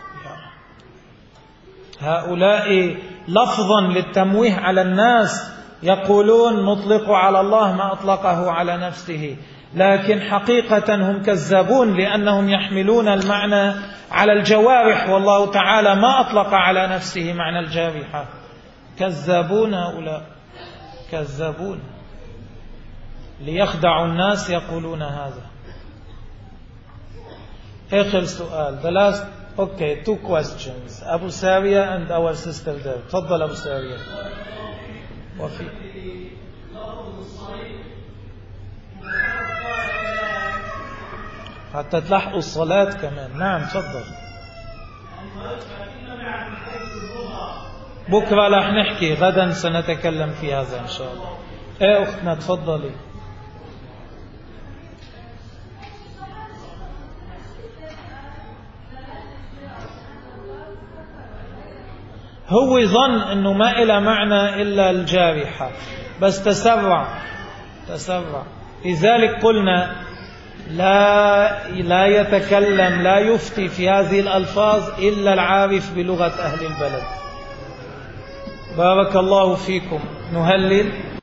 Speaker 1: هؤلاء لفظا للتمويه على الناس يقولون نطلق على الله ما أطلقه على نفسه، لكن حقيقة هم كذابون لأنهم يحملون المعنى على الجوارح، والله تعالى ما أطلق على نفسه معنى الجارحة. كذابون هؤلاء، كذابون ليخدعوا الناس يقولون هذا. آخر سؤال. The last, okay, two questions. Abu Saria and our sister there. تفضل أبو سارية. وفي حتى تلحقوا الصلاة كمان. نعم تفضل. بكرة رح نحكي، غدا سنتكلم في هذا إن شاء الله. ايه أختنا تفضلي. هو ظن أنه ما إلى معنى إلا الجارحة، بس تسرع تسرع. لذلك قلنا لا لا يتكلم لا يفتي في هذه الألفاظ إلا العارف بلغة أهل البلد. بارك الله فيكم. نهلل.